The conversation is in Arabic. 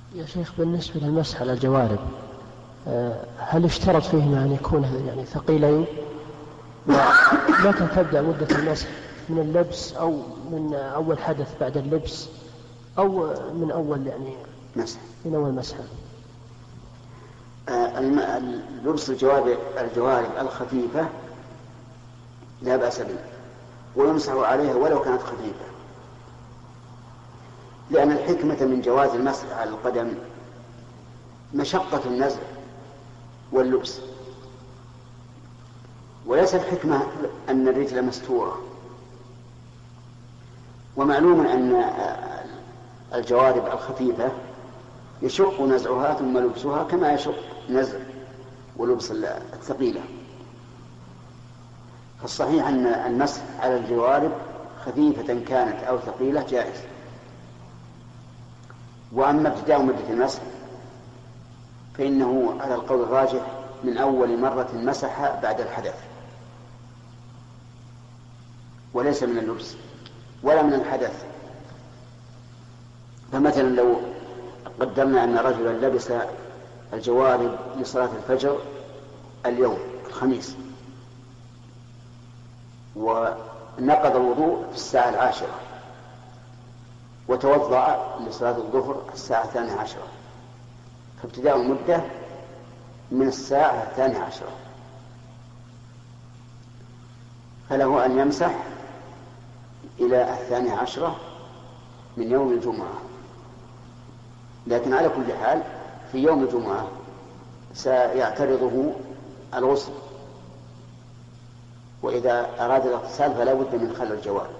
يا شيخ بالنسبة للمسح على الجوارب، هل اشترط فيهما أن يكون يعني ثقيلين؟ متى تبدأ مدة المسح؟ من اللبس أو من أول حدث بعد اللبس أو من أول يعني مسح؟ من أول مسح. لبس الجوارب الخفيفة لا بأس به، ويمسح عليها ولو كانت خفيفة، لأن الحكمة من جواز المسح على القدم مشقة النزع واللبس، وليس الحكمة أن الرجل مستورة. ومعلوم أن الجوارب الخفيفة يشق نزعها ثم لبسها كما يشق نزع ولبس الثقيلة. فالصحيح أن المسح على الجوارب خفيفة كانت أو ثقيلة جائز. وأما ابتداء مدة المسح فإنه على القول الراجح من أول مرة مسح بعد الحدث، وليس من اللبس ولا من الحدث. فمثلا لو قدرنا أن رجلا لبس الجوارب لصلاة الفجر اليوم الخميس ونقض الوضوء في الساعة 10 وتوضأ لصلاة الظهر الساعة 12، فابتداء المدة من الساعة 12، فله أن يمسح إلى 12 من يوم الجمعة. لكن على كل حال في يوم الجمعة سيعترضه الغسل، وإذا أراد الاغتسال فلا بد من خلع الجوارب.